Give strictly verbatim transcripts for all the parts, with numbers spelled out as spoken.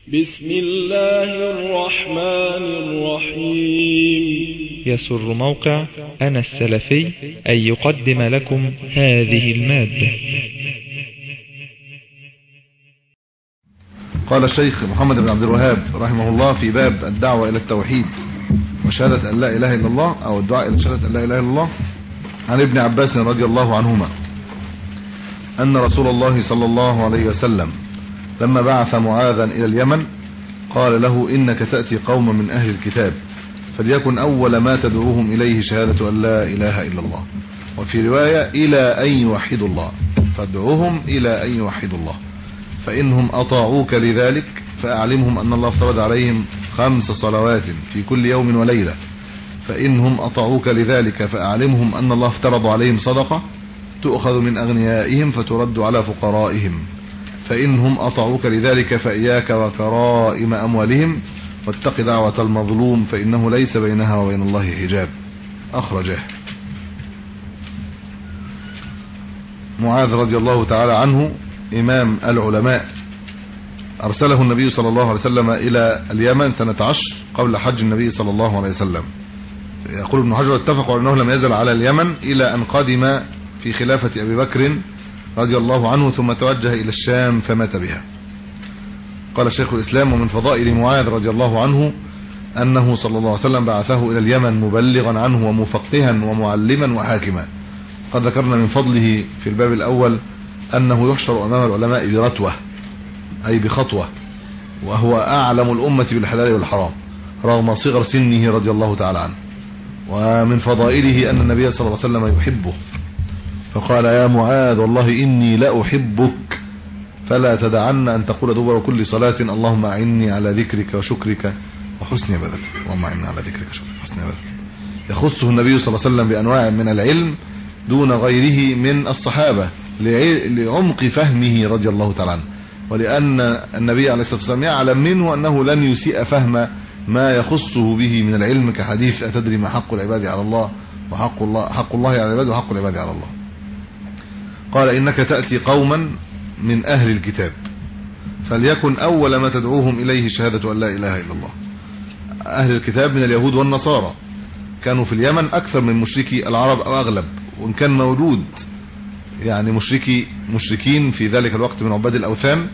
بسم الله الرحمن الرحيم. يسر موقع أنا السلفي أن يقدم لكم هذه المادة. قال الشيخ محمد بن عبد الوهاب رحمه الله في باب الدعوة إلى التوحيد وشهادة أن لا إله إلا الله، أو الدعاء إلى شهادة أن لا إله إلا الله، عن ابن عباس رضي الله عنهما أن رسول الله صلى الله عليه وسلم لما بعث معاذا إلى اليمن قال له: إنك تأتي قوما من أهل الكتاب فليكن أول ما تدعوهم إليه شهادة أن لا إله إلا الله، وفي رواية إلى أن يوحدوا الله، فادعوهم إلى أن يوحدوا الله، فإنهم أطاعوك لذلك فأعلمهم أن الله افترض عليهم خمس صلوات في كل يوم وليلة، فإنهم أطاعوك لذلك فأعلمهم أن الله افترض عليهم صدقة تؤخذ من أغنيائهم فترد على فقرائهم، فإنهم أطاعوك لذلك فإياك وكرائم أموالهم واتق دعوة المظلوم فإنه ليس بينها وبين الله حجاب. أخرجه. معاذ رضي الله تعالى عنه إمام العلماء، أرسله النبي صلى الله عليه وسلم إلى اليمن سنة عشر قبل حج النبي صلى الله عليه وسلم. يقول ابن حجر: اتفقوا أنه لم يزل على اليمن إلى أن قدم في خلافة أبي بكر رضي الله عنه ثم توجه إلى الشام فمات بها. قال شيخ الإسلام: ومن فضائل معاذ رضي الله عنه أنه صلى الله عليه وسلم بعثه إلى اليمن مبلغا عنه ومفقها ومعلما وحاكما. قد ذكرنا من فضله في الباب الأول أنه يحشر أمام العلماء برتوة، أي بخطوة، وهو أعلم الأمة بالحلال والحرام رغم صغر سنه رضي الله تعالى عنه. ومن فضائله أن النبي صلى الله عليه وسلم يحبه فقال: يا معاذ والله إني لأحبك فلا تدعن أن تقول دبر كل صلاة اللهم أعني على ذكرك وشكرك وحسن عبادتك. اللهم أعني على ذكرك وشكرك وحسن عبادتك. يخصه النبي صلى الله عليه وسلم بأنواع من العلم دون غيره من الصحابة لعمق فهمه رضي الله تعالى عنه، ولأن النبي عليه الصلاة والسلام يعلم منه أنه لن يسيء فهم ما يخصه به من العلم، كحديث: أتدري ما حق العباد على الله وحق الله حق الله على العباد وحق العباد على الله. قال: إنك تأتي قوما من أهل الكتاب فليكن أول ما تدعوهم إليه شهادة أن لا إله إلا الله. أهل الكتاب من اليهود والنصارى كانوا في اليمن أكثر من مشركي العرب أو أغلب، وإن كان موجود يعني مشركي مشركين في ذلك الوقت من عباد الأوثان.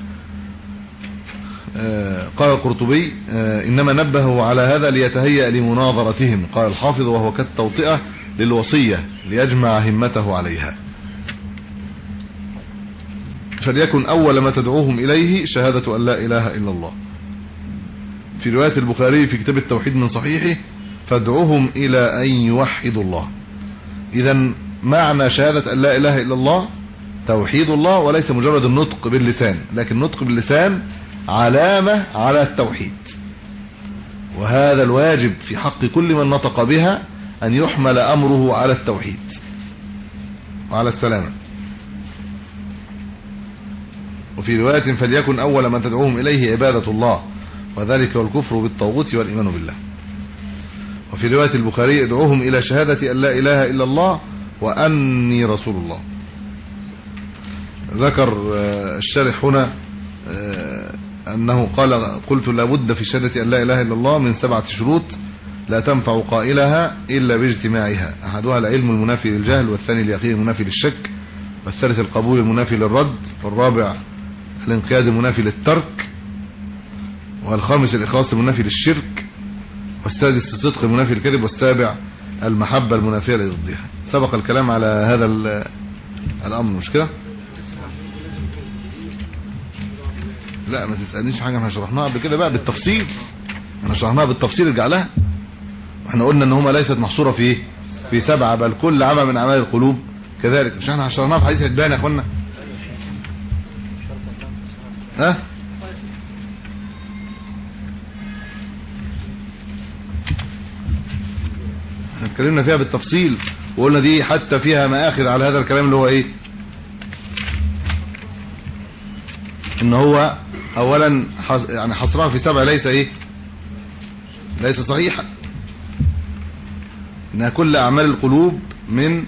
قال القرطبي: إنما نبهوا على هذا ليتهيأ لمناظرتهم. قال الحافظ: وهو كالتوطئة للوصية ليجمع همته عليها. فليكن أول ما تدعوهم إليه شهادة أن لا إله إلا الله. في رواية البخاري في كتاب التوحيد من صحيحه: فادعوهم إلى أن يوحدوا الله. إذن معنى شهادة أن لا إله إلا الله توحيد الله، وليس مجرد النطق باللسان، لكن النطق باللسان علامة على التوحيد، وهذا الواجب في حق كل من نطق بها أن يحمل أمره على التوحيد وعلى السلامة. وفي رواية: فليكن أول ما تدعوهم إليه عبادة الله، وذلك والكفر بالطاغوت والإيمان بالله. وفي رواية البخاري: ادعوهم إلى شهادة أن لا إله إلا الله وأني رسول الله. ذكر الشارح هنا أنه قال: قلت لابد في شهادة أن لا إله إلا الله من سبعة شروط لا تنفع قائلها إلا باجتماعها. أحدها العلم المنافي للجهل، والثاني اليقين المنافي للشك، والثالث القبول المنافي للرد، والرابع الانقياد المنافي للترك، والخامس الإخلاص المنافي للشرك، والسادس الصدق المنافي للكذب، والسابع المحبة المنافية لضدها. سبق الكلام على هذا الأمر، مش كده؟ لا ما تسألنيش حاجة احنا شرحناها قبل كده بقى بالتفصيل، احنا شرحناها بالتفصيل، ارجع لها. واحنا قلنا ان هما ليست محصورة في في سبعة، بل كل عمل من اعمال القلوب كذلك. مش احنا شرحناها في حديث عتبان يا اخوانا؟ ها اتكلمنا فيها بالتفصيل، وقلنا دي حتى فيها مآخذ على هذا الكلام اللي هو ايه، ان هو اولا يعني حصرها في سبع ليس ايه ليس صحيحا، ان كل اعمال القلوب من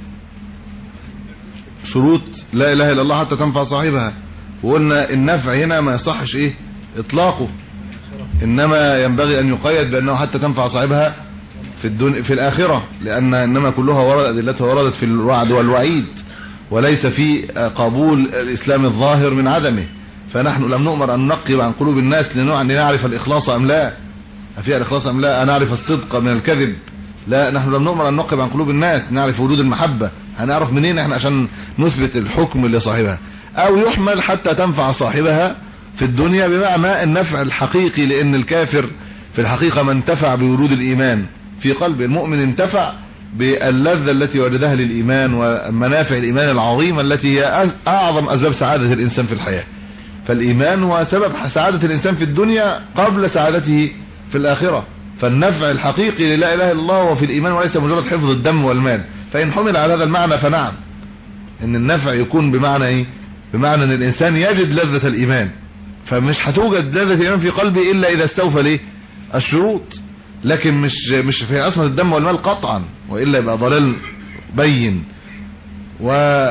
شروط لا اله الا الله حتى تنفع صاحبها. وقلنا النفع هنا ما يصحش ايه اطلاقه، إنما ينبغي أن يقيد بأنه حتى تنفع صاحبها في الدنيا في الآخرة، لأن إنما كلها ورد أدلتها وردت في الوعد والوعيد، وليس في قبول الإسلام الظاهر من عدمه. فنحن لم نؤمر أن ننقب عن قلوب الناس لنعرف الإخلاص أم لا، فيها الإخلاص أم لا، أن نعرف الصدق من الكذب. لا، نحن لم نؤمر أن ننقب عن قلوب الناس نعرف وجود المحبة. هنعرف منين احنا عشان نثبت الحكم لصاحبها؟ أو يحمل حتى تنفع صاحبها في الدنيا بمعنى النفع الحقيقي، لأن الكافر في الحقيقة من انتفع بورود الإيمان في قلب المؤمن، انتفع باللذة التي وجدها للإيمان ومنافع الإيمان العظيمة التي هي أعظم أسباب سعادة الإنسان في الحياة. فالإيمان هو سبب سعادة الإنسان في الدنيا قبل سعادته في الآخرة. فالنفع الحقيقي لا إله إلا الله وفي الإيمان، وليس مجرد حفظ الدم والمال. فإن حمل على هذا المعنى فنعم، إن النفع يكون بمعنى إيه؟ بمعنى أن الإنسان يجد لذة الإيمان. فمش هتوجد لذة الإيمان في قلبه إلا إذا استوفى ليه الشروط، لكن مش مش في عصمة الدم والمال قطعا، وإلا يبقى ضلال بين. و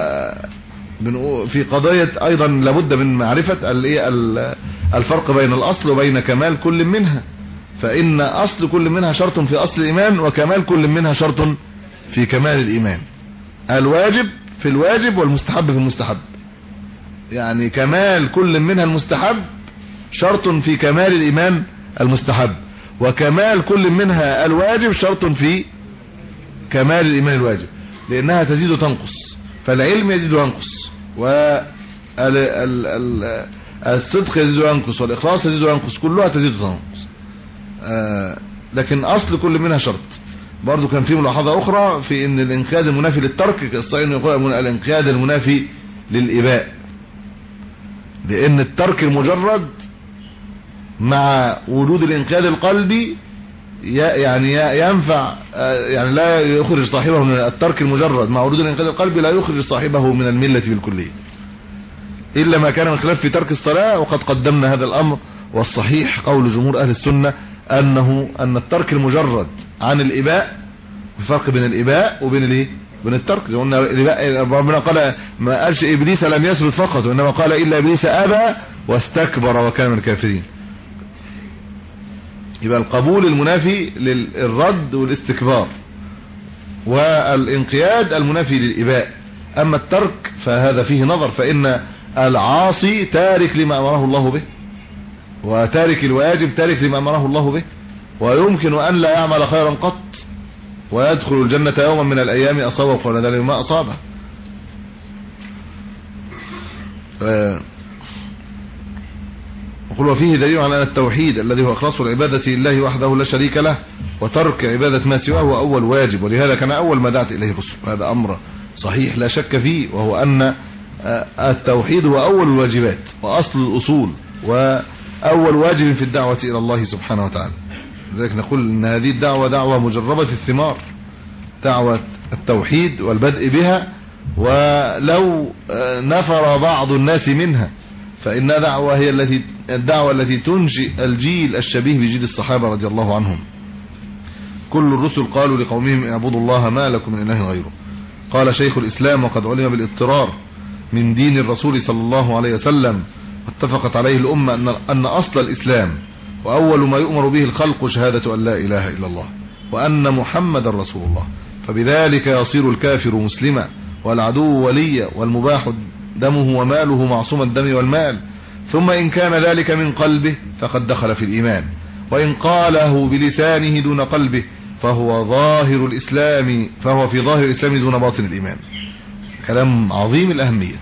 في قضية أيضا لابد من معرفة الفرق بين الأصل وبين كمال كل منها. فإن أصل كل منها شرط في أصل الإيمان، وكمال كل منها شرط في كمال الإيمان. الواجب في الواجب والمستحب في المستحب، يعني كمال كل منها المستحب شرط في كمال الإيمان المستحب، وكمال كل منها الواجب شرط في كمال الإيمان الواجب، لأنها تزيد وتنقص. فالعلم يزيد وينقص، والصدق يزيد وينقص، والإخلاص يزيد وينقص، كلها تزيد وتنقص. آه لكن أصل كل منها شرط. برضو كان في ملاحظة أخرى في أن الانقياد المنافي للترك، الصحيح يقول الانقياد المنافي للإباء، لأن الترك المجرد مع وجود الانقياد القلبي يعني ينفع، يعني لا يخرج صاحبه من الترك المجرد مع وجود الانقياد القلبي، لا يخرج صاحبه من الملة بالكلية، إلا ما كان من خلاف في ترك الصلاة. وقد قدمنا هذا الأمر، والصحيح قول جمهور أهل السنة أنه أن الترك المجرد عن الإباء، الفرق بين الإباء وبين الايه بين الترك. قلنا الإباء ربنا قال ما قالش إبليس لم يسجد فقط، وإنما قال إلا إبليس أبى واستكبر وكان من الكافرين. يبقى القبول المنافي للرد والاستكبار، والانقياد المنافي للإباء. أما الترك فهذا فيه نظر، فإن العاصي تارك لما أمره الله به، وتارك الواجب تارك لما أمره الله به، ويمكن أن لا يعمل خيرا قط ويدخل الجنة يوما من الأيام أصابه قول ذلك ما أصابه. وقل وفيه دليل على أن التوحيد الذي هو إخلاص العبادة لله وحده لا شريك له، وترك عبادة ما سواه هو أول واجب، ولهذا كان أول ما دعت إليه الرسل. هذا أمر صحيح لا شك فيه، وهو أن التوحيد هو أول الواجبات وأصل الأصول وأول واجب في الدعوة إلى الله سبحانه وتعالى. لذلك نقول أن هذه الدعوة دعوة مجربة الثمار، دعوة التوحيد والبدء بها، ولو نفر بعض الناس منها فإن دعوة هي التي الدعوة التي تنشئ الجيل الشبيه بجيل الصحابة رضي الله عنهم. كل الرسل قالوا لقومهم اعبدوا الله ما لكم من إله غيره. قال شيخ الإسلام وقد علم بالاضطرار من دين الرسول صلى الله عليه وسلم، واتفقت عليه الأمة أن, أن أصل الإسلام وأول ما يؤمر به الخلق شهادة أن لا إله إلا الله وأن محمد رسول الله، فبذلك يصير الكافر مسلما والعدو وليا والمباح دمه وماله معصوم الدم والمال. ثم إن كان ذلك من قلبه فقد دخل في الإيمان، وإن قاله بلسانه دون قلبه فهو ظاهر الإسلام فهو في ظاهر الإسلام دون باطن الإيمان. كلام عظيم الأهمية.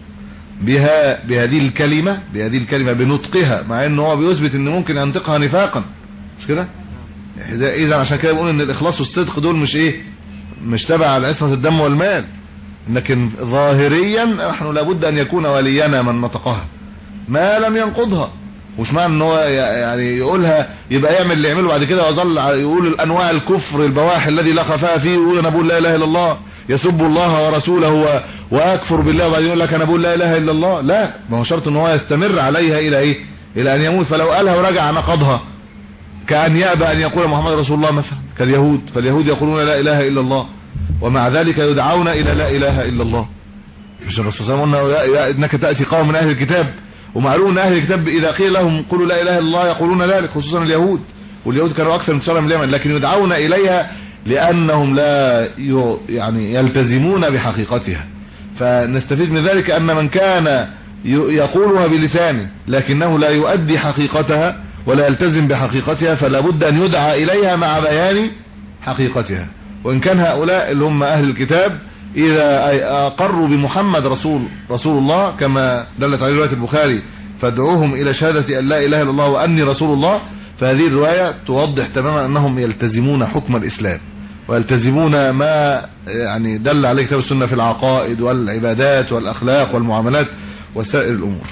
بها بهذه الكلمة بهذه الكلمة بنطقها، مع انه هو بيثبت ان ممكن ينطقها نفاقا، مش كده؟ اذا عشان كده بقول ان الاخلاص والصدق دول مش ايه مش تبع عصمة الدم والمال، لكن ظاهريا نحن لابد ان يكون ولينا من نطقها ما لم ينقضها. مش معنى ان هو يعني يقولها يبقى يعمل اللي يعمله بعد كده ويظل يقول الانواع الكفر البواح الذي لا خفاء فيه، يقول انا بقول لا اله الا الله، يسب الله ورسوله واكفر بالله، وبعدين يقول لك انا بقول لا اله الا الله. لا، ما هو شرط ان هو يستمر عليها الى ايه الى ان يموت. فلو قالها ورجع نقضها كأن يأبى ان يقول محمد رسول الله مثلا كاليهود، فاليهود يقولون لا اله الا الله ومع ذلك يدعون الى لا اله الا الله. مش الرسول صلى الله عليه وسلم قلنا انك تأتي قوم من اهل الكتاب ومعلوم ان اهل الكتاب اذا قيل لهم قولوا لا اله الا الله يقولون ذلك، خصوصا اليهود، واليهود كانوا اكثر انتشارا من اليمن، لكن يدعون اليها لانهم لا يعني يلتزمون بحقيقتها. فنستفيد من ذلك ان من كان يقولها بلسانه لكنه لا يؤدي حقيقتها ولا يلتزم بحقيقتها فلا بد ان يدعى اليها مع بيان حقيقتها. وان كان هؤلاء اللي هم اهل الكتاب اذا اقروا بمحمد رسول رسول الله كما دلت عليه روايه البخاري فادعوهم الى شهاده ان لا اله الا الله واني رسول الله، فهذه الروايه توضح تماما انهم يلتزمون حكم الاسلام ويلتزمون ما يعني دل عليه كتاب السنه في العقائد والعبادات والاخلاق والمعاملات وسائر الامور.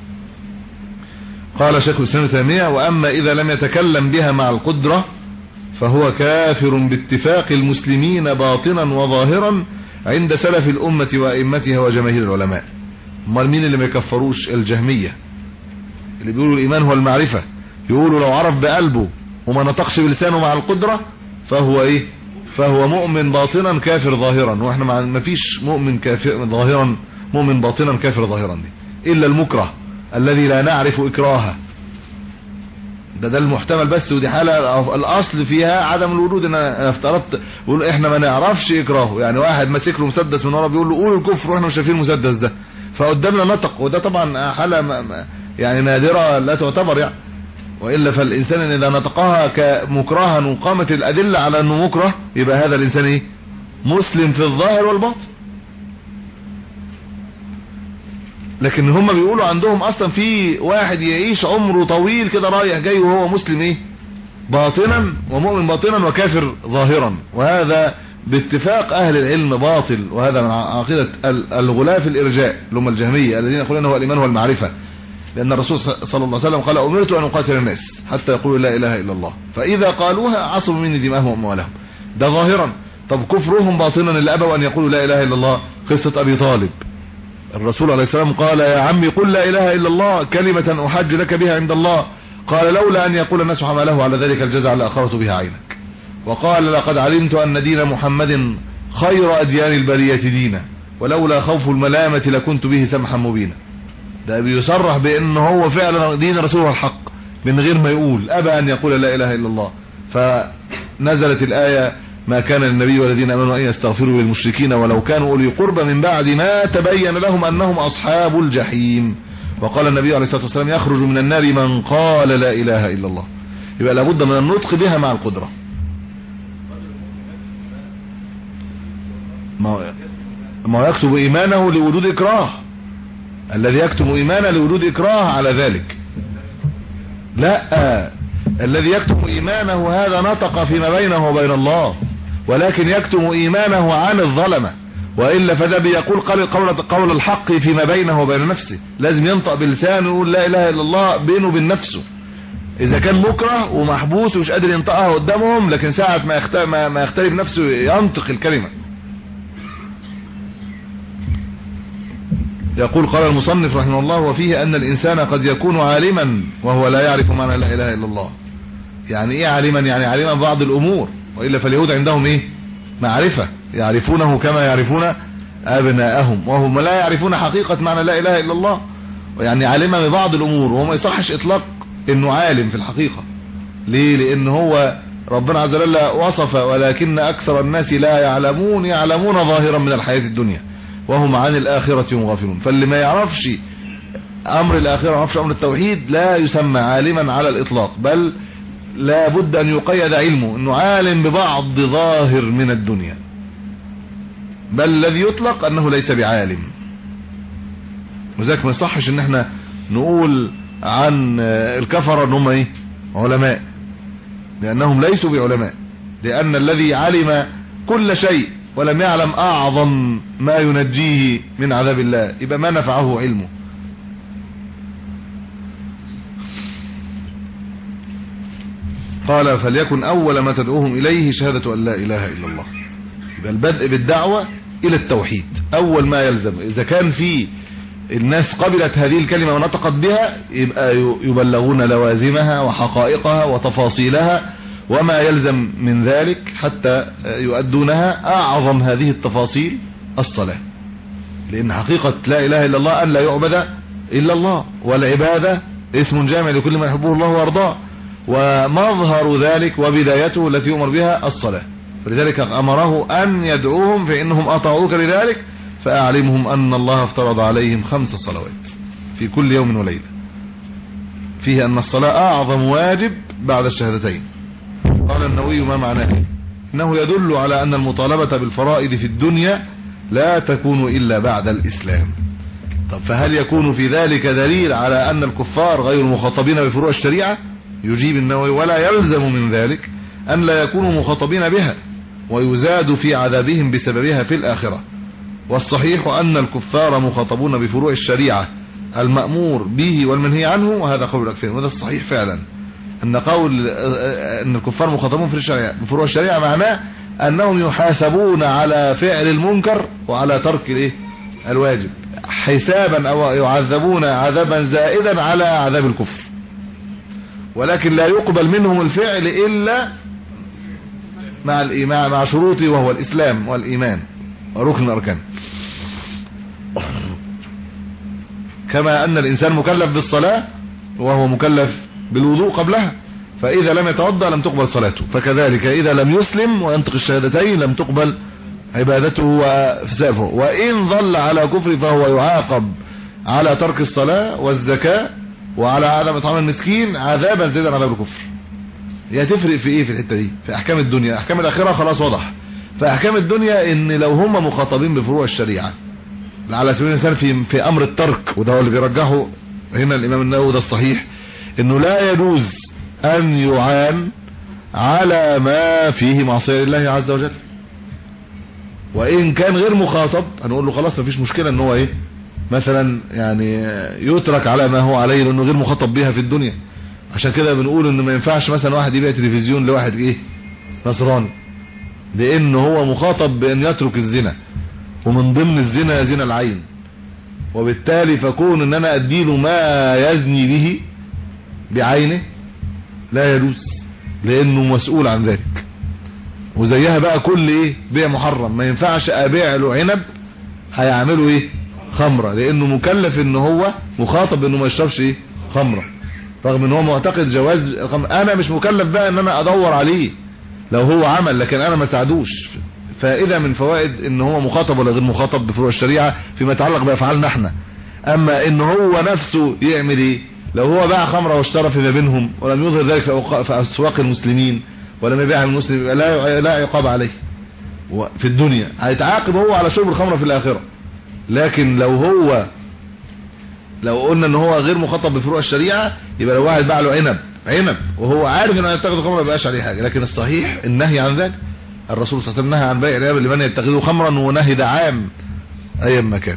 قال شيخ الاسلام ابن تيميه: واما اذا لم يتكلم بها مع القدره فهو كافر باتفاق المسلمين باطنا وظاهرا عند سلف الامه وائمتها وجماهير العلماء. امال مين اللي ما يكفروش؟ الجهميه اللي بيقولوا الايمان هو المعرفه، يقولوا لو عرف بقلبه وما نطقش بلسانه مع القدره فهو ايه؟ فهو مؤمن باطنا كافر ظاهرا. واحنا ما فيش مؤمن كافر ظاهرا مؤمن باطنا كافر ظاهرا دي الا المكره الذي لا نعرف اكراهه، ده ده المحتمل بس، ودي حاله الاصل فيها عدم الوجود. انا افترضت بقول احنا ما نعرفش اكراهه، يعني واحد ماسك له مسدس من ورا بيقول له قول الكفر واحنا مش شايفين المسدس ده، فقدامنا نطق، وده طبعا حاله يعني نادره لا تعتبر يعني، والا فالانسان اذا نطقها كمكرها وقامت الادله على انه مكره يبقى هذا الانسان ايه؟ مسلم في الظاهر والباطن. لكن هم بيقولوا عندهم اصلا في واحد يعيش عمره طويل كده رايح جاي وهو مسلم ايه؟ باطنا، ومؤمن باطنا وكافر ظاهرا، وهذا باتفاق اهل العلم باطل، وهذا من عقيده الغلاف الارجاء اللي هم الجهميه الذين يقولون هو الايمان هو المعرفه، لان الرسول صلى الله عليه وسلم قال: امرت ان اقاتل الناس حتى يقولوا لا اله الا الله، فاذا قالوها عصموا مني دماءهم واموالهم. ده ظاهرا. طب كفرهم باطنا اللي ابوا ان يقولوا لا اله الا الله، قصه ابي طالب، الرسول عليه السلام قال: يا عمي قل لا اله الا الله كلمه احج لك بها عند الله، قال: لولا ان يقول الناس حمله على ذلك الجزع لاخرت بها عينك. وقال: لقد علمت ان دين محمد خير اديان البريه دينا، ولولا خوف الملامه لكنت به سمحا مبينا. ده بيصرح بان هو فعلا دين رسوله الحق من غير ما يقول، ابى ان يقول لا اله الا الله. فنزلت الايه: ما كان للنبي والذين امنوا ان يستغفروا للمشركين ولو كانوا اولي قربى من بعد ما تبين لهم انهم اصحاب الجحيم. وقال النبي عليه الصلاه والسلام: يخرج من النار من قال لا اله الا الله. يبقى لابد من النطق بها مع القدره. ما يكتب ايمانه لوجود اكراه، الذي يكتم ايمانه لوجود اكراه على ذلك. لا، الذي يكتم ايمانه هذا نطق فيما بينه وبين الله، ولكن يكتم ايمانه عن الظلمه، والا فده بيقول قول قول الحق فيما بينه وبين نفسه. لازم ينطق بلسانه ويقول لا اله الا الله بينه وبين نفسه. اذا كان مكره ومحبوس ومش قادر ينطقها قدامهم، لكن ساعه ما يختار ما يختار نفسه ينطق الكلمه. يقول: قال المصنف رحمه الله: وفيه ان الانسان قد يكون عالما وهو لا يعرف معنى لا اله الا الله. يعني ايه عالما؟ يعني عالما بعض الامور، والا فاليهود عندهم ايه؟ معرفة، يعرفونه كما يعرفون ابناءهم، وهم لا يعرفون حقيقة معنى لا اله الا الله. يعني عالما ببعض الامور، وهو ما يصحش اطلاق انه عالم في الحقيقة. ليه؟ لان هو ربنا عز وجل وصف: ولكن اكثر الناس لا يعلمون يعلمون ظاهرا من الحياة الدنيا وهم عن الآخرة هم غافلون. فاللي ما يعرفش أمر الآخرة ما يعرفش أمر التوحيد لا يسمى عالما على الإطلاق، بل لا بد أن يقيد علمه أنه عالم ببعض ظاهر من الدنيا، بل الذي يطلق أنه ليس بعالم. وذلك ما يصحش أن احنا نقول عن الكفر أنهم ايه؟ علماء، لأنهم ليسوا بعلماء، لأن الذي علم كل شيء ولم يعلم اعظم ما ينجيه من عذاب الله يبقى ما نفعه علمه. قال: فليكن اول ما تدعوهم اليه شهادة ان لا اله الا الله. يبقى البدء بالدعوة الى التوحيد اول ما يلزم. اذا كان في الناس قبلت هذه الكلمة ونطقت بها يبقى يبلغون لوازمها وحقائقها وتفاصيلها وما يلزم من ذلك حتى يؤدونها. اعظم هذه التفاصيل الصلاة، لان حقيقة لا اله الا الله ان لا يعبد إلا الله، والعبادة اسم جامع لكل ما يحبه الله وارضاه، ومظهر ذلك وبدايته التي يؤمر بها الصلاة. فلذلك أمره أن يدعوهم فإنهم أطاعوك لذلك فأعلمهم أن الله افترض عليهم خمس صلوات في كل يوم وليلة، فيه أن الصلاة أعظم واجب بعد الشهادتين. قال النووي ما معناه؟ إنه يدل على أن المطالبة بالفرائض في الدنيا لا تكون إلا بعد الإسلام. طب فهل يكون في ذلك دليل على أن الكفار غير مخاطبين بفروع الشريعة؟ يجيب النووي ولا يلزم من ذلك أن لا يكونوا مخاطبين بها ويزاد في عذابهم بسببها في الآخرة. والصحيح أن الكفار مخاطبون بفروع الشريعة المأمور به والمنهي عنه، وهذا قول الأكثر، وهذا الصحيح فعلا أن قول أن الكفار مخاطبون في الشريعة بفروع الشريعة معناه أنهم يحاسبون على فعل المنكر وعلى ترك الايه الواجب حسابا، أو يعذبون عذابا زائدا على عذاب الكفر، ولكن لا يقبل منهم الفعل إلا مع الإيمان مع شروطه وهو الإسلام والإيمان ركن الأركان. كما أن الإنسان مكلف بالصلاة وهو مكلف بالوضوء قبلها، فإذا لم يتوضأ لم تقبل صلاته، فكذلك إذا لم يسلم وينطق الشهادتين لم تقبل عبادته وفسافه، وإن ظل على كفر فهو يعاقب على ترك الصلاة والزكاة وعلى عدم إطعام المسكين عذابا زيدا على الكفر. هي تفرق في ايه في الحته دي؟ في احكام الدنيا. احكام الاخره خلاص واضح. في احكام الدنيا ان لو هم مخاطبين بفروع الشريعه على سبيل المثال في في امر الترك، وده هو اللي بيرجحه هنا الامام النووي، ده الصحيح، انه لا يجوز ان يعان على ما فيه معصيه لله عز وجل، وان كان غير مخاطب هنقول له خلاص مفيش مشكله ان هو ايه مثلا يعني يترك على ما هو عليه لانه غير مخاطب بها في الدنيا. عشان كده بنقول ان ما ينفعش مثلا واحد يبيع تلفزيون لواحد ايه نصراني، لانه هو مخاطب بان يترك الزنا، ومن ضمن الزنا زنا العين، وبالتالي فكون ان انا اديله ما يزني به بعينه لا يجوز لانه مسؤول عن ذلك. وزيها بقى كل ايه بيع محرم، ما ينفعش ابيع له عنب هيعمله ايه خمره، لانه مكلف ان هو مخاطب انه ما يشربش ايه خمره، رغم ان هو معتقد جواز الخمر. انا مش مكلف بقى ان انا ادور عليه لو هو عمل، لكن انا ما ساعدوش. فائده من فوائد ان هو مخاطب ولا غير مخاطب بفروع الشريعه فيما يتعلق بافعالنا احنا. اما ان هو نفسه يعمل ايه، لو هو باع خمره واشترى فيما بينهم ولم يظهر ذلك في اسواق المسلمين ولم يبيعها المسلم لا لا عقاب عليه في الدنيا، هيتعاقب هو على شرب الخمره في الاخره. لكن لو هو لو قلنا ان هو غير مخاطب بفروع الشريعه، يبقى لو واحد باع له عنب عنب وهو عارف انه يتخذ خمرا ما يبقاش عليه حاجه. لكن الصحيح النهي عن ذلك، الرسول صلى الله عليه وسلم نهى عن بيع العنب لمن يتخذه خمرا، ونهي ده عام ايا ما كان.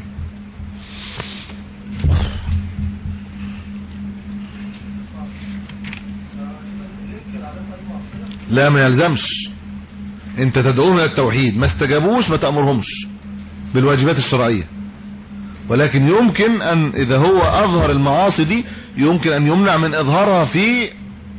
لا ما يلزمش، انت تدعوهم الى التوحيد، ما استجابوش ما تأمرهمش بالواجبات الشرعيه، ولكن يمكن ان اذا هو اظهر المعاصي دي يمكن ان يمنع من اظهارها في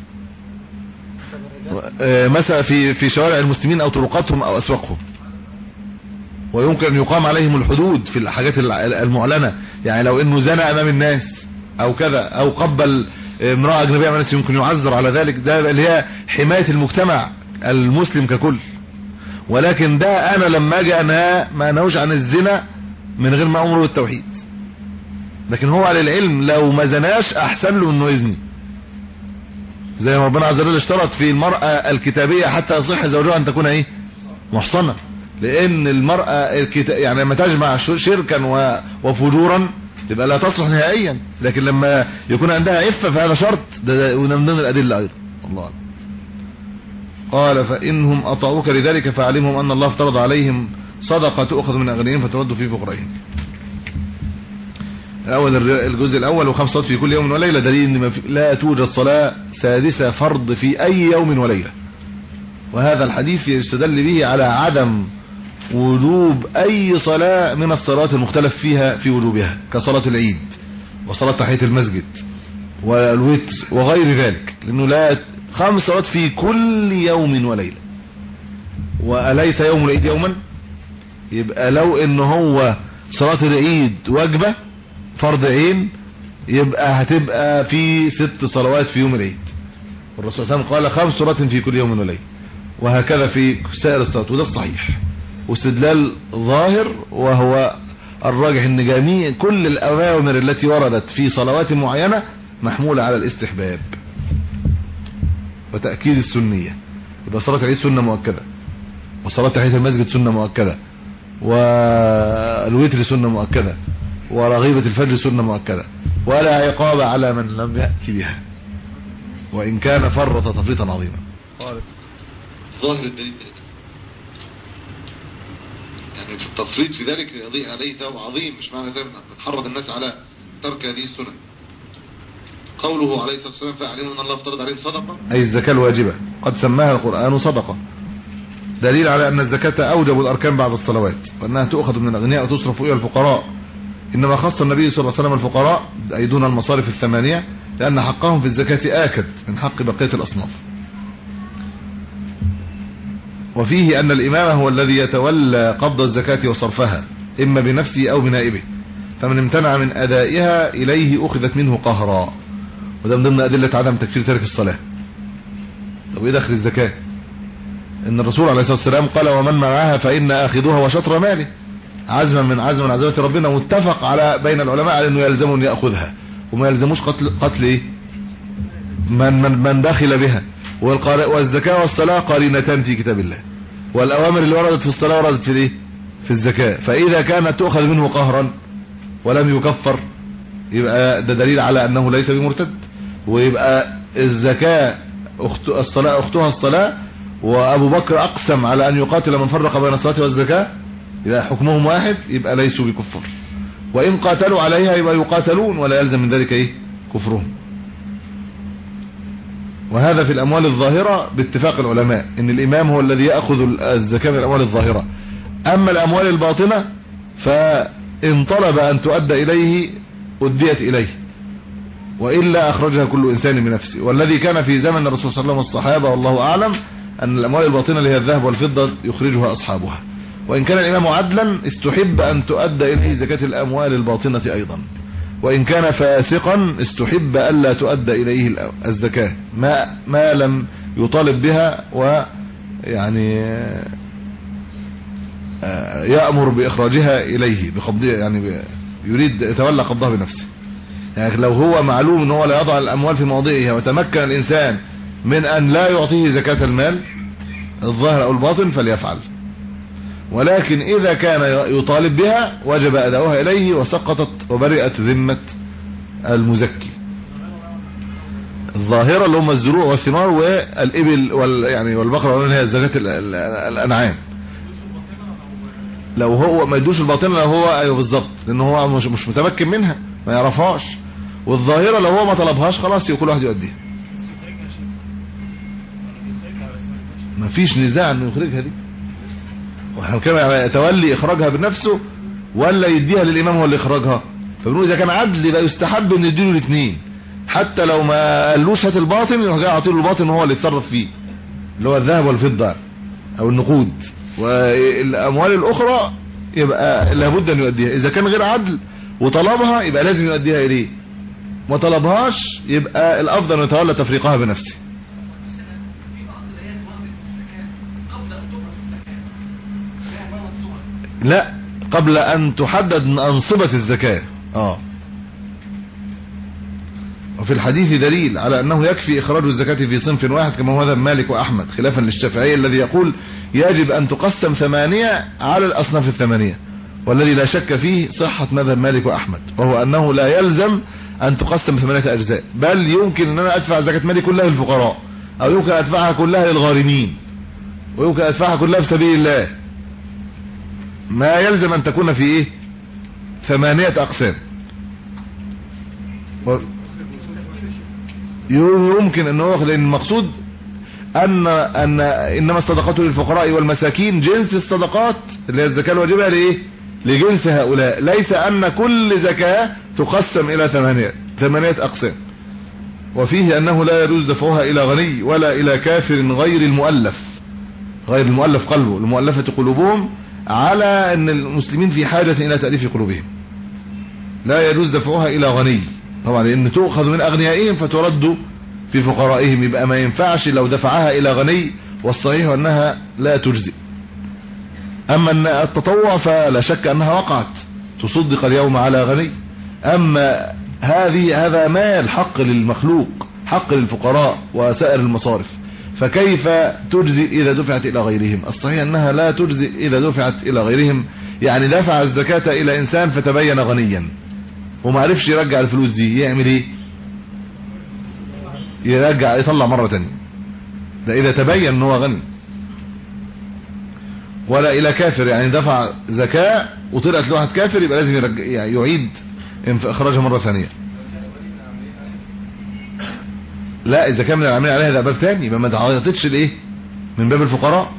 مثلا في في شوارع المسلمين او طرقاتهم او اسواقهم، ويمكن ان يقام عليهم الحدود في الحاجات المعلنه. يعني لو انه زنى امام الناس او كذا او قبل امراه اجنبيه امام الناس يمكن يعذر على ذلك، ده اللي هي حمايه المجتمع المسلم ككل. ولكن ده انا لما اجي انهى ما انهوش عن الزنا من غير ما امره بالتوحيد، لكن هو على العلم لو ما زناش احسن له انه يزني، زي ما ربنا عز وجل اشترط في المرأة الكتابية حتى يصح زوجها ان تكون ايه محصنة، لان المرأة الكتا... يعني لما تجمع شركا وفجورا تبقى لا تصلح نهائيا، لكن لما يكون عندها عفة فهذا شرط، ده من ضمن الادلة ايضا. الله أعلم. قال فانهم اطاعوك لذلك فاعلمهم ان الله افترض عليهم صدقة تؤخذ من اغنيائهم فترد في فقرائهم. الاول الجزء الاول وخمس صلوات في كل يوم وليله، دليل ان لا توجد صلاه سادسه فرض في اي يوم وليله، وهذا الحديث يستدل به على عدم وجوب اي صلاه من الصلوات المختلف فيها في وجوبها، كصلاه العيد وصلاه تحيه المسجد والوتر وغير ذلك، لانه لا خمس صلوات في كل يوم وليله. واليس يوم العيد يوما؟ يبقى لو ان هو صلاه العيد واجبه فرض عين يبقى هتبقى في ست صلوات في يوم العيد. والرسول صلى الله عليه وسلم قال خمس صلوات في كل يوم وليله، وهكذا في سائر الصلوات، وده الصحيح واستدلال ظاهر. وهو الراجح ان جميع كل الاوامر التي وردت في صلوات معينه محموله على الاستحباب وتاكيد السنيه. يبقى صلاه العيد سنه مؤكده، وصلاه تحيه المسجد سنه مؤكده، والوتر سنه مؤكده، ورغيبه الفجر سنه مؤكده، ولا عقاب على من لم ياتي بها وان كان فرط تفريطا عظيما. ظاهر الدليل يعني في التفريط في ذلك يضيء عليه ثواب عظيم، مش معنى ذلك نحرض الناس على ترك هذه السنن. قوله عليه الصلاة والسلام فاعلموا ان الله افترض عليهم صدقة، اي الزكاة الواجبة قد سماها القرآن صدقة، دليل على ان الزكاة اوجب الاركان بعد الصلوات، وانها تؤخذ من الاغنياء وتصرف الى الفقراء. انما خص النبي صلى الله عليه وسلم الفقراء اي دون المصارف الثمانية، لان حقهم في الزكاة آكد من حق بقية الاصناف. وفيه ان الامام هو الذي يتولى قبض الزكاة وصرفها اما بنفسه او بنائبه، فمن امتنع من ادائها اليه اخذت منه قهرا، وده من ضمن ادلة عدم تكفير تارك الصلاة. طب ايه دخل الزكاة؟ ان الرسول عليه الصلاة والسلام قال ومن منعها فإن اخذها وشطر ماله، عزما من عزم من عزمات ربنا، متفق على بين العلماء على انه يلزم ان ياخذها، وما يلزموش قتل قتل ايه من من من دخل بها. والزكاة والصلاة قرينتان في كتاب الله، والاوامر اللي وردت في الصلاة وردت في ايه في الزكاة. فاذا كانت تؤخذ منه قهرا ولم يكفر يبقى ده دليل على انه ليس بمرتد، ويبقى الزكاة أخت الصلاة اختها الصلاة، وابو بكر اقسم على ان يقاتل من فرق بين الصلاة والزكاة، يبقى حكمهم واحد، يبقى ليسوا بكفر. وان قاتلوا عليها يبقى يقاتلون ولا يلزم من ذلك ايه كفرهم. وهذا في الاموال الظاهرة باتفاق العلماء ان الامام هو الذي يأخذ الزكاة من الاموال الظاهرة. اما الاموال الباطنة فان طلب ان تؤدى اليه اديت اليه، وإلا أخرجها كل إنسان بنفسه. والذي كان في زمن الرسول صلى الله عليه وسلم والصحابة والله أعلم أن الأموال الباطنة اللي هي الذهب والفضة يخرجها أصحابها، وإن كان الإمام عدلا استحب أن تؤدى إليه زكاة الأموال الباطنة أيضا، وإن كان فاسقا استحب ألا تؤدى إليه الزكاة ما, ما لم يطالب بها ويعني يأمر بإخراجها إليه بقبضها، يعني يريد يتولى قبضها بنفسه. يعني لو هو معلوم ان هو لا يضع الاموال في مواضعها وتمكن الانسان من ان لا يعطيه زكاة المال الظاهر او الباطن فليفعل، ولكن اذا كان يطالب بها وجب اداؤها اليه وسقطت وبرئت ذمة المزكي. الظاهرة اللي هم الزروع والثمار والابل وال يعني والبقرة ولا هي زكاة الانعام. لو هو ما يدوش الباطنة لو هو ايوه بالظبط، لان هو مش مش متمكن منها ما يعرفهاش. والظاهرة لو هو ما طلبهاش خلاص كل واحد يؤديها، ما فيش نزاع انه يخرجها دي. واحنا كمان يتولي اخراجها بنفسه ولا يديها للامام هو اللي يخرجها. فبنقول اذا كان عدل يبقى يستحب ان يديله الاثنين، حتى لو ما قالوش هات الباطن يروح جاي يعطيله الباطن وهو اللي يتصرف فيه اللي هو الذهب والفضة او النقود، والاموال الاخرى يبقى لابد ان يؤديها. اذا كان غير عدل وطلبها يبقى لازم يؤديها اليه، ما طلبهاش يبقى الافضل ان يتولى تفريقها بنفسه. لا قبل ان تحدد انصبة الزكاة. اه وفي الحديث دليل على انه يكفي اخراج الزكاة في صنف واحد كما هو مذهب مالك واحمد، خلافا للشافعي الذي يقول يجب ان تقسم ثمانية على الاصناف الثمانية، والذي لا شك فيه صحة مذهب مالك واحمد، وهو انه لا يلزم ان تقسم ثمانية اجزاء، بل يمكن ان انا ادفع زكاة مالي كلها للفقراء، او يمكن ادفعها كلها للغارمين، ويمكن ادفعها كلها في سبيل الله. ما يلزم ان تكون في ايه ثمانية اقسام. يمكن ان هو لان المقصود ان ان انما الصدقات للفقراء والمساكين جنس الصدقات اللي هي الزكاة الواجبة لايه لجنس هؤلاء، ليس ان كل زكاة تقسم الى ثمانية ثمانية اقسام. وفيه انه لا يجوز دفعها الى غني ولا الى كافر غير المؤلف، غير المؤلف قلبه، المؤلفة قلوبهم، على ان المسلمين في حاجة الى تأليف قلوبهم. لا يجوز دفعها الى غني طبعا لان تؤخذ من اغنيائهم فترد في فقرائهم، يبقى ما ينفعش لو دفعها الى غني، والصحيح انها لا تجزئ. اما التطوع فلا شك انها وقعت، تصدق اليوم على غني. اما هذه هذا مال حق للمخلوق، حق للفقراء وسائر المصارف، فكيف تجزئ اذا دفعت الى غيرهم؟ الصحيح انها لا تجزئ اذا دفعت الى غيرهم. يعني دفع الزكاة الى انسان فتبين غنيا وما عرفش يرجع الفلوس دي، يعمل ايه؟ يرجع يطلع مرة تانية، ده اذا تبين ان هو غني. ولا الى كافر، يعني دفع زكاة وطلعت له واحد كافر يبقى لازم يرجع، يعني يعيد اخراجها مرة ثانية. لا اذا كان من العاملين عليها ده باب تاني، يبقى ما تعطيتش الايه من باب الفقراء.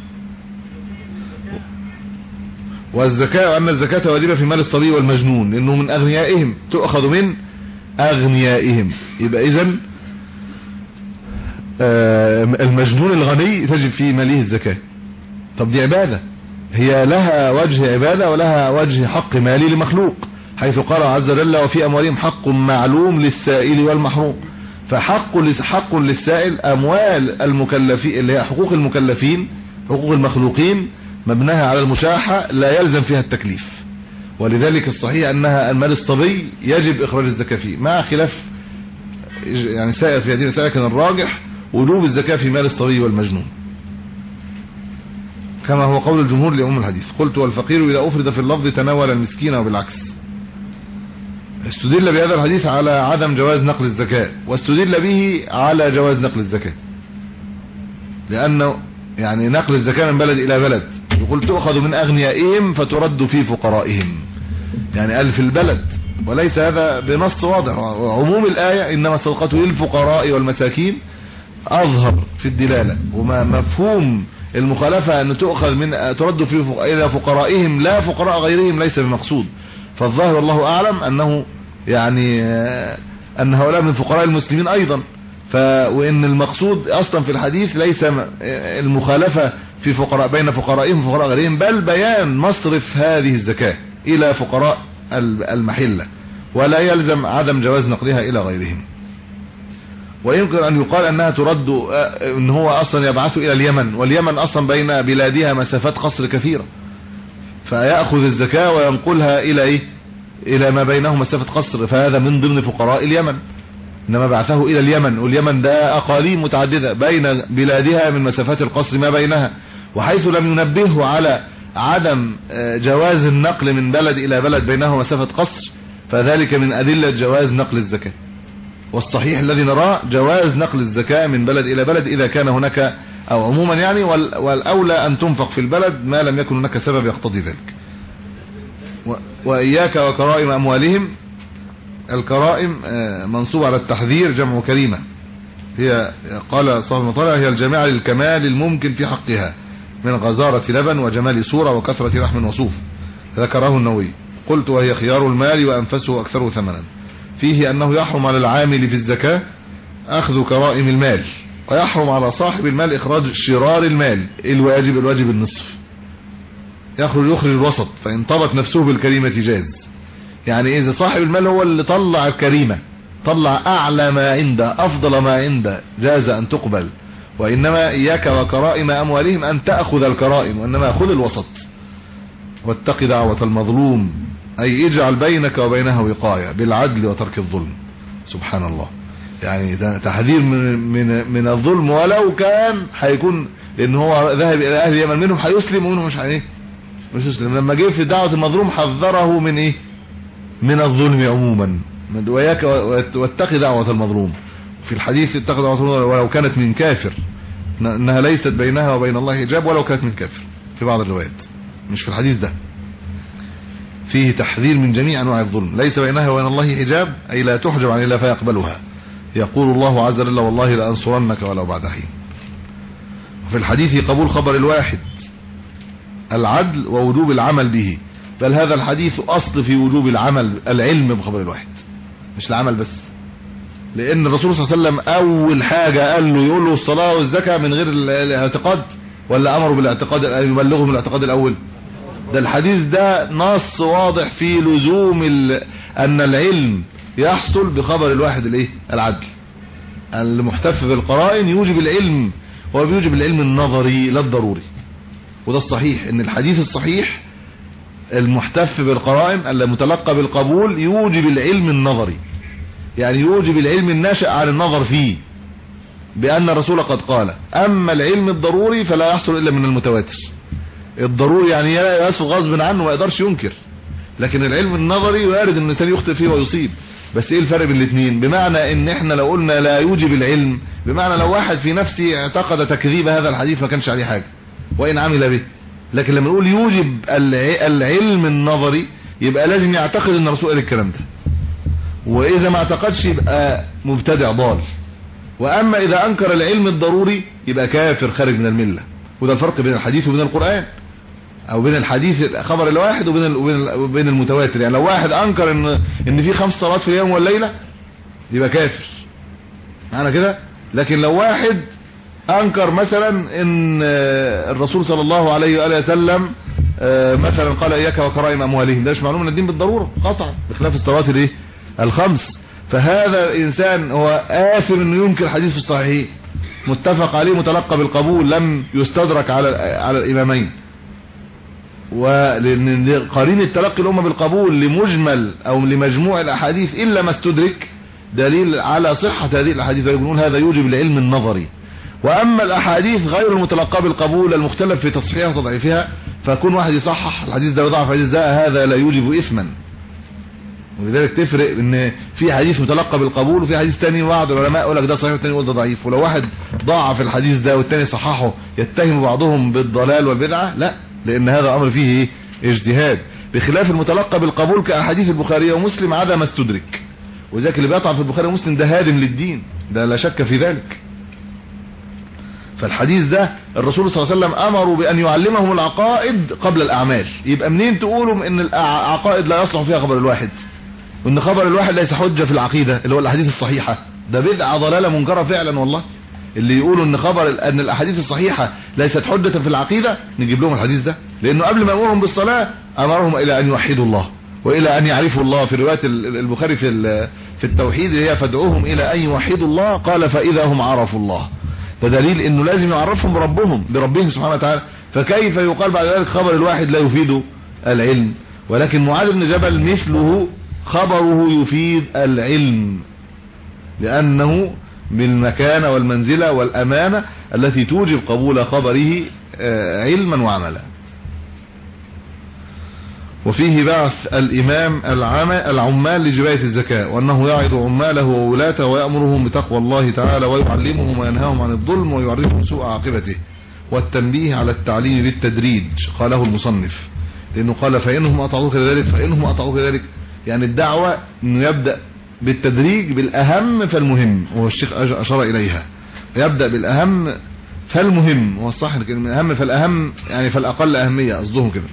والزكاة، وان الزكاة واجبة في مال الصبي والمجنون لانه من اغنيائهم، تؤخذ من اغنيائهم. يبقى اذن المجنون الغني تجب في ماله الزكاة. طب دي عبادة، هي لها وجه عبادة ولها وجه حق مالي لمخلوق، حيث قال عز وجل وفي اموالهم حق معلوم للسائل والمحروم. فحق حق للسائل اموال المكلفين اللي هي حقوق المكلفين، حقوق المخلوقين مبناها على المشاحة لا يلزم فيها التكليف، ولذلك الصحيح انها المال الصبي يجب اخراج الزكاة فيه، مع خلاف يعني سائر في هذه المسألة، لكن الراجح وجوب الزكاة في مال الصبي والمجنون كما هو قول الجمهور لأم الحديث. قلت والفقير إذا أفرد في اللفظ تناول المسكين وبالعكس. استدل بهذا الحديث على عدم جواز نقل الزكاة، واستدل به على جواز نقل الزكاة، لأنه يعني نقل الزكاة من بلد إلى بلد، يقول تؤخذ من أغنيائهم فترد في فقرائهم، يعني قال في البلد، وليس هذا بنص واضح. وعموم الآية إنما الصدقات للفقراء والمساكين أظهر في الدلالة، وما مفهوم المخالفة أن تؤخذ من ترد في إلى فقرائهم لا فقراء غيرهم ليس بمقصود. فالظاهر والله أعلم أنه يعني أن هؤلاء من فقراء المسلمين أيضا، ف وإن المقصود أصلا في الحديث ليس المخالفة في فقراء بين فقرائهم وفقراء غيرهم، بل بيان مصرف هذه الزكاة إلى فقراء المحلة، ولا يلزم عدم جواز نقلها إلى غيرهم. ويمكن أن يقال أنها ترد أن هو أصلا يبعث إلى اليمن، واليمن أصلا بين بلادها مسافات قصر كثيرة، فيأخذ الزكاة وينقلها إلى إيه؟ إلى ما بينه مسافة قصر، فهذا من ضمن فقراء اليمن. إنما بعثه إلى اليمن، واليمن ده أقاليم متعددة بين بلادها من مسافات القصر ما بينها، وحيث لم ينبهه على عدم جواز النقل من بلد إلى بلد بينه مسافة قصر، فذلك من أدلة جواز نقل الزكاة. والصحيح الذي نراه جواز نقل الزكاة من بلد إلى بلد إذا كان هناك، أو عموما يعني، والأولى أن تنفق في البلد ما لم يكن هناك سبب يقتضي ذلك. وإياك وكرائم أموالهم، الكرائم منصوب على التحذير، جمع كريمة، هي قال صاحب المطالع هي الجامعة للكمال الممكن في حقها من غزارة لبن وجمال صورة وكثرة لحم وصوف، ذكره النووي. قلت وهي خيار المال وأنفسه أكثره ثمنا. فيه أنه يحرم على العامل في الزكاة أخذ كرائم المال، ويحرم على صاحب المال إخراج شرار المال، الواجب الواجب النصف، يخرج يخرج الوسط، فإن طلت نفسه بالكريمة جاز. يعني إذا صاحب المال هو اللي طلع الكريمة، طلع أعلى ما عنده أفضل ما عنده، جاز أن تقبل. وإنما إياك وكرائم أموالهم أن تأخذ الكرائم، وإنما أخذ الوسط. واتق دعوة المظلوم، أي اجعل بينك وبينها وقاية بالعدل وترك الظلم. سبحان الله، يعني تحذير من من من الظلم، ولو كان هيكون لأن هو ذهب إلى أهل اليمن، منهم هيسلم ومنهم مش ايه مش يسلم. لما جه في دعوة المظلوم حذره من ايه من الظلم عموما. وياك واتق دعوة المظلوم، في الحديث اتق دعوة المظلوم ولو كانت من كافر، انها ليست بينها وبين الله حجاب ولو كانت من كافر، في بعض الروايات، مش في الحديث ده. فيه تحذير من جميع انواع الظلم، ليس بينها وبين الله حجاب، اي لا تحجب عن الله فيقبلها. يقول الله عز وجل والله لأنصرنك ولو بعد حين. وفي الحديث قبول خبر الواحد، العدل ووجوب العمل به، بل هذا الحديث أصل في وجوب العمل، العلم بخبر الواحد، مش العمل بس. لأن الرسول صلى الله عليه وسلم أول حاجة قال له يقول له الصلاة والزكاة من غير الاعتقاد، ولا أمره بالاعتقاد، يبلغه من الاعتقاد الأول؟ ده الحديث ده نص واضح في لزوم أن العلم يحصل بخبر الواحد الايه العدل. المحتف بالقرائن يوجب العلم، هو بيوجب العلم النظري لا الضروري. وده الصحيح ان الحديث الصحيح المحتف بالقرائن المتلقى بالقبول يوجب العلم النظري، يعني يوجب العلم الناشئ عن النظر فيه، بأن الرسول قد قال. أما العلم الضروري فلا يحصل إلا من المتواتر. الضروري يعني يسوغ غصب عنه وما يقدرش ينكر، لكن العلم النظري وارد ان الانسان يخطئ فيه ويصيب. بس ايه الفرق بين الاثنين؟ بمعنى ان احنا لو قلنا لا يوجب العلم، بمعنى لو واحد في نفسه اعتقد تكذيب هذا الحديث ما كانش عليه حاجة وإن عمل به. لكن لما نقول يوجب العلم النظري يبقى لازم يعتقد ان الرسول قال الكلام ده، واذا ما اعتقدش يبقى مبتدع ضال. واما اذا انكر العلم الضروري يبقى كافر خارج من الملة. وده الفرق بين الحديث وبين القرآن، او بين الحديث خبر الواحد وبين وبين المتواتر. يعني لو واحد انكر ان ان في خمس صلوات في اليوم والليلة يبقى كافر معنى كده. لكن لو واحد انكر مثلا ان الرسول صلى الله عليه واله وسلم مثلا قال اياك وكرائم اموالهم، ده مش معلوم من الدين بالضروره قطعا بخلاف الصلوات الايه الخمس. فهذا الانسان هو آثم انه ينكر حديث في الصحيحين متفق عليه متلقى بالقبول لم يستدرك على على الامامين. ولان قرين التلقي الامه بالقبول لمجمل او لمجموع الاحاديث الا ما استدرك دليل على صحه هذه الاحاديث، ويقولون هذا يوجب العلم النظري. واما الاحاديث غير المتلقاه بالقبول المختلف في تصحيحها وتضعيفها، فكون واحد يصحح الحديث ده ويضعف الحديث ده هذا لا يوجب اثما. ولذلك تفرق ان في حديث متلقى بالقبول وفي حديث ثاني بعض العلماء يقول لك ده صحيح والثاني يقول ده ضعيف. ولو واحد ضاعف الحديث ده والثاني صححه يتهم بعضهم بالضلال والبدعه؟ لا، لان هذا امر فيه اجتهاد، بخلاف المتلقى بالقبول كاحاديث البخاري ومسلم عدا ما استدرك. وذلك اللي بيطعن في البخاري ومسلم ده هادم للدين، ده لا شك في ذلك. فالحديث ده الرسول صلى الله عليه وسلم امروا بان يعلمهم العقائد قبل الاعمال. يبقى منين تقولوا ان العقائد لا يصلح فيها خبر الواحد، وان خبر الواحد ليس حجة في العقيدة اللي هو الاحاديث الصحيحة؟ ده بدعة ضلالة منكرة فعلا والله. اللي يقولوا ان خبر ان الاحاديث الصحيحة ليست حجة في العقيدة نجيب لهم الحديث ده، لانه قبل ما امرهم بالصلاة امرهم الى ان يوحدوا الله والى ان يعرفوا الله. في رواية البخاري في في التوحيد اللي هي فادعوهم الى ان يوحدوا الله، قال فاذا هم عرفوا الله. ده دليل انه لازم يعرفهم بربهم بربهم سبحانه وتعالى. فكيف يقال بعد ذلك خبر الواحد لا يفيد العلم؟ ولكن معاذ بن جبل مثله خبره يفيد العلم، لأنه بالمكانة والمنزلة والأمانة التي توجب قبول خبره علما وعملا. وفيه بعث الإمام العمال لجباية الزكاة، وأنه يعظ عماله وولاته ويأمرهم بتقوى الله تعالى ويعلمهم وينهاهم عن الظلم ويعرفهم سوء عاقبته، والتنبيه على التعليم بالتدريج. قاله المصنف لأنه قال فإنهم أطعوك ذلك فإنهم أطعوك ذلك، يعني الدعوة انه يبدأ بالتدريج بالاهم فالمهم، وهو الشيخ اشار اليها. يبدأ بالاهم فالمهم، هو الصح من الاهم فالاهم يعني فالاقل اهمية قصدهم كده.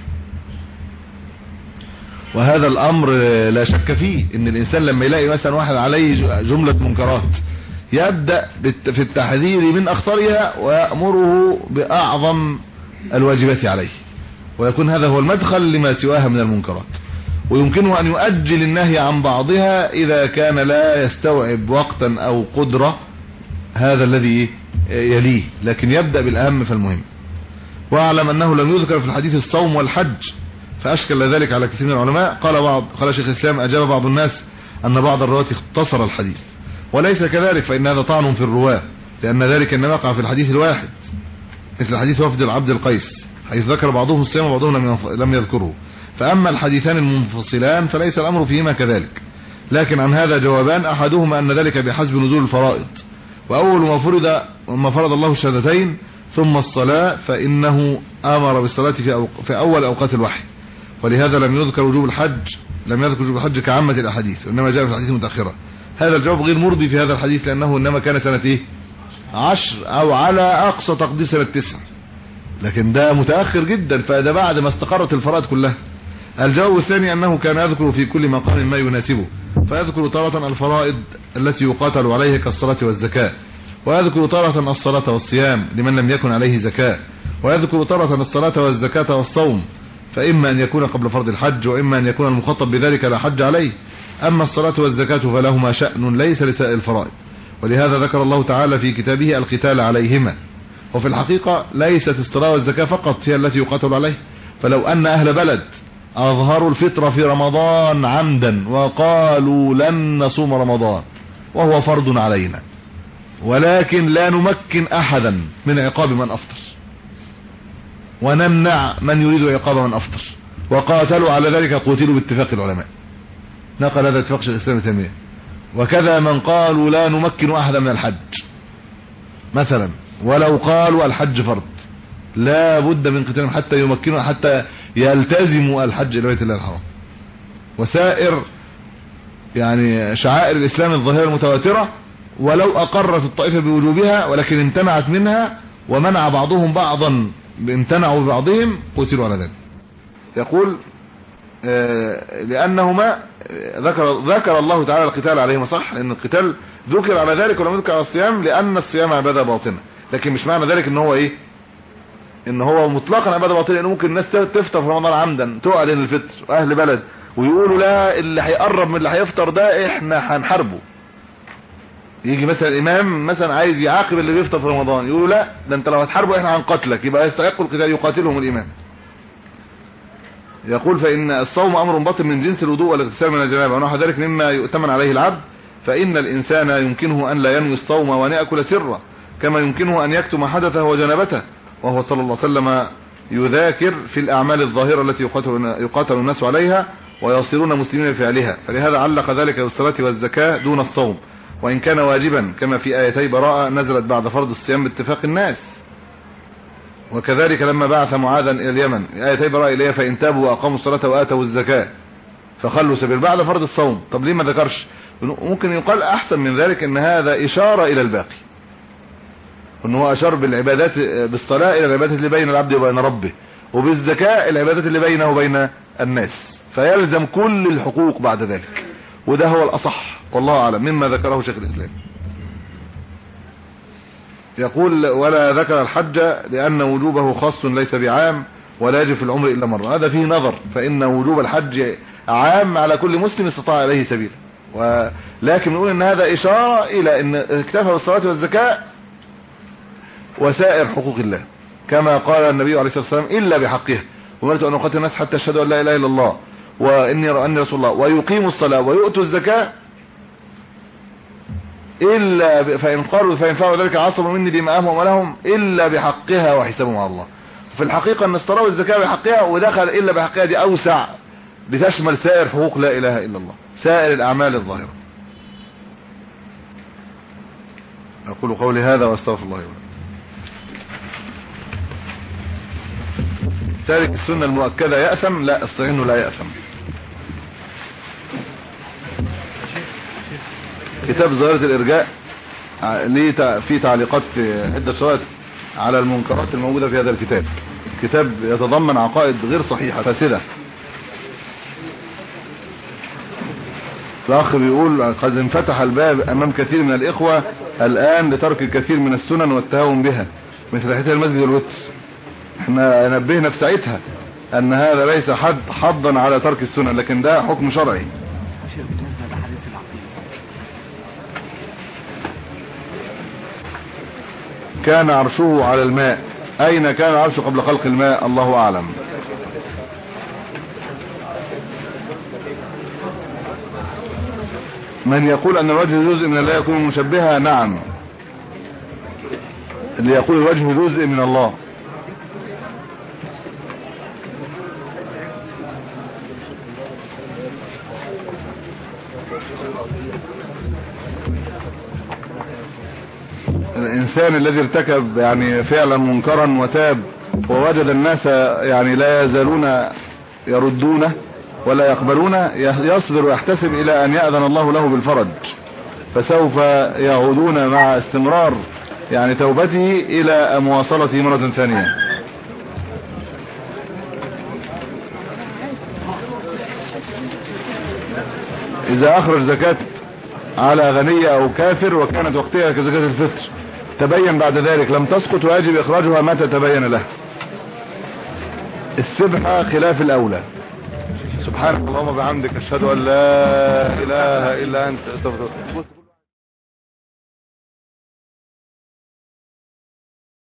وهذا الامر لا شك فيه ان الانسان لما يلاقي مثلا واحد عليه جملة منكرات يبدأ في التحذير من اخطرها ويأمره باعظم الواجبات عليه، ويكون هذا هو المدخل لما سواها من المنكرات. ويمكنه أن يؤجل النهي عن بعضها إذا كان لا يستوعب وقتا أو قدرة هذا الذي يليه، لكن يبدأ بالأهم فالمهم. واعلم أنه لم يذكر في الحديث الصوم والحج، فأشكل ذلك على كثير من العلماء. قال بعض قال شيخ الإسلام أجاب بعض الناس أن بعض الرواة اختصر الحديث، وليس كذلك، فإن هذا طعن في الرواة، لأن ذلك إنما وقع في الحديث الواحد، مثل حديث وفد العبد القيس حيث ذكر بعضهم الصيام وبعضهم لم يذكره. فأما الحديثان المنفصلان فليس الأمر فيهما كذلك. لكن عن هذا جوابان، أحدهما أن ذلك بحسب نزول الفرائض، وأول ما فرض ما فرض الله الشهادتين ثم الصلاة فإنه أمر بالصلاة في, أو في أول أوقات الوحي، ولهذا لم يذكر وجوب الحج لم يذكر وجوب الحج كعامة الأحاديث، وإنما جاء في الحديث المتأخرة. هذا الجواب غير مرضي في هذا الحديث، لأنه إنما كان سنة إيه؟ عشر أو على أقصى تقدير سنة تسع، لكن ده متأخر جدا، فده بعد ما استقرت الفرائض كلها. الجواب الثاني أنه كان يذكر في كل مقام ما يناسبه، فيذكر تارة الفرائض التي يقاتل عليها كالصلاة والزكاة، ويذكر تارة الصلاة والصيام لمن لم يكن عليه زكاة، ويذكر تارة الصلاة والزكاة والصوم، فإما أن يكون قبل فرض الحج، وإما أن يكون المخاطب بذلك لا حج عليه، أما الصلاة والزكاة فلهما شأن ليس لسائر الفرائض، ولهذا ذكر الله تعالى في كتابه القتال عليهما. وفي الحقيقة ليست الصلاة والزكاة فقط هي التي يقاتل عليها، فلو أن أهل بلد أظهروا الفطرة في رمضان عمدا وقالوا لن نصوم رمضان وهو فرض علينا، ولكن لا نمكن أحدا من عقاب من أفطر ونمنع من يريد عقاب من أفطر، وقاتلوا على ذلك قتلوا باتفاق العلماء، نقل هذا اتفاق شيخ الإسلام ابن تيمية. وكذا من قالوا لا نمكن أحدا من الحج مثلا، ولو قالوا الحج فرض لا بد من قتالهم حتى يمكنوا حتى يلتزموا الحج إلى بيت الله الحرام. وسائر يعني شعائر الإسلام الظاهرة المتواترة ولو أقرت الطائفة بوجوبها ولكن امتنعت منها ومنع بعضهم بعضا امتنعوا ببعضهم قتلوا على ذلك. يقول لأنهما ذكر ذكر الله تعالى القتال عليهما، صح، لأن القتال ذكر على ذلك ولم يذكر على الصيام لأن الصيام عبادة باطنة، لكن مش معنى ذلك ان هو ايه ان هو مطلقا عبادة باطنة، لأنه ممكن الناس تفطر في رمضان عمدا تعلن الفطر واهل بلد ويقولوا لا اللي هيقرب من اللي هيفطر ده احنا هنحاربه. يجي مثلا الامام مثلا عايز يعاقب اللي بيفطر في رمضان يقولوا لا ده انت لو هتحاربه احنا هنقتلك، يبقى يستحق القتال يقاتلهم الامام. يقول فإن الصوم أمر باطن من جنس الوضوء والاغتسال من الجنابة ونحو ذلك مما يؤتمن عليه العبد، فإن الإنسان يمكنه أن لا ينوي الصوم وأن يأكل سرا كما يمكنه أن يكتم حدثه وجنابته، وهو صلى الله عليه وسلم يذاكر في الأعمال الظاهرة التي يقاتل, يقاتل الناس عليها ويصيرون مسلمين بفعلها، فلهذا علق ذلك بالصلاة والزكاة دون الصوم وإن كان واجبا كما في آيتي براءة نزلت بعد فرض الصيام باتفاق الناس. وكذلك لما بعث معاذا الى اليمن آيتي براءة اليه فإن تابوا وأقاموا الصلاة وآتوا الزكاة فخلوا سبيل بعد فرض الصوم. طب ليه ما ذكرش؟ ممكن يقال أحسن من ذلك ان هذا إشارة إلى الباقي، ان هو أشار بالعبادات بالصلاة إلى العبادات اللي بين العبد وبين ربه، وبالزكاة العبادات اللي بينه وبين الناس، فيلزم كل الحقوق بعد ذلك، وده هو الأصح والله أعلم مما ذكره شيخ الإسلام. يقول ولا ذكر الحج لأن وجوبه خاص ليس بعام ولا يجب في العمر إلا مرة، هذا فيه نظر، فإن وجوب الحج عام على كل مسلم استطاع إليه سبيلا، ولكن نقول إن هذا إشارة إلى أن اكتفى بالصلاة والزكاة وسائر حقوق الله كما قال النبي عليه الصلاة والسلام إلا بحقها ومرت أن أقاتل الناس حتى يشهدوا أن لا إله إلا الله وإني أني رسول الله ويقيموا الصلاة ويؤتوا الزكاة إلا فإن قالوا فإن فعلوا ذلك عصموا مني دماءهم وأموالهم إلا بحقها وحسابهم على الله. في الحقيقة أن الصلاة والزكاة بحقها، ودخل إلا بحقها دي أوسع بتشمل سائر حقوق لا إله إلا الله، سائر الأعمال الظاهرة. أقول قولي هذا وأستغفر الله ولكم. تارك السنة المؤكدة يأثم؟ لا، الصحيح إنه لا يأثم. كتاب ظاهرة الإرجاء ليه في تعليقات عدة شرائط على المنكرات الموجودة في هذا الكتاب، كتاب يتضمن عقائد غير صحيحة فاسدة. الأخ بيقول قد انفتح الباب أمام كثير من الإخوة الآن لترك الكثير من السنن والتهاون بها مثل حتى المسجد والوتر. احنا نبهنا في ساعتها أن هذا ليس حد حضا على ترك السنن، لكن ده حكم شرعي. كان عرشه على الماء، أين كان عرشه قبل خلق الماء؟ الله أعلم. من يقول أن الوجه جزء من الله يكون مشبهة؟ نعم، اللي يقول الوجه جزء من الله. الإنسان الذي ارتكب يعني فعلا منكرا وتاب ووجد الناس يعني لا يزالون يردونه ولا يقبلونه، يصبر ويحتسب إلى أن يأذن الله له بالفرج، فسوف يعودون مع استمرار يعني توبته إلى مواصلته مرة ثانية. إذا أخرج زكاة على غنية أو كافر وكانت وقتها كزكاة الفطر تبين بعد ذلك لم تسقط ويجب إخراجها متى تبين له. السبحة خلاف الأولى، سبحانك اللهم وبحمدك اشهد ان لا اله الا انت استغفرك.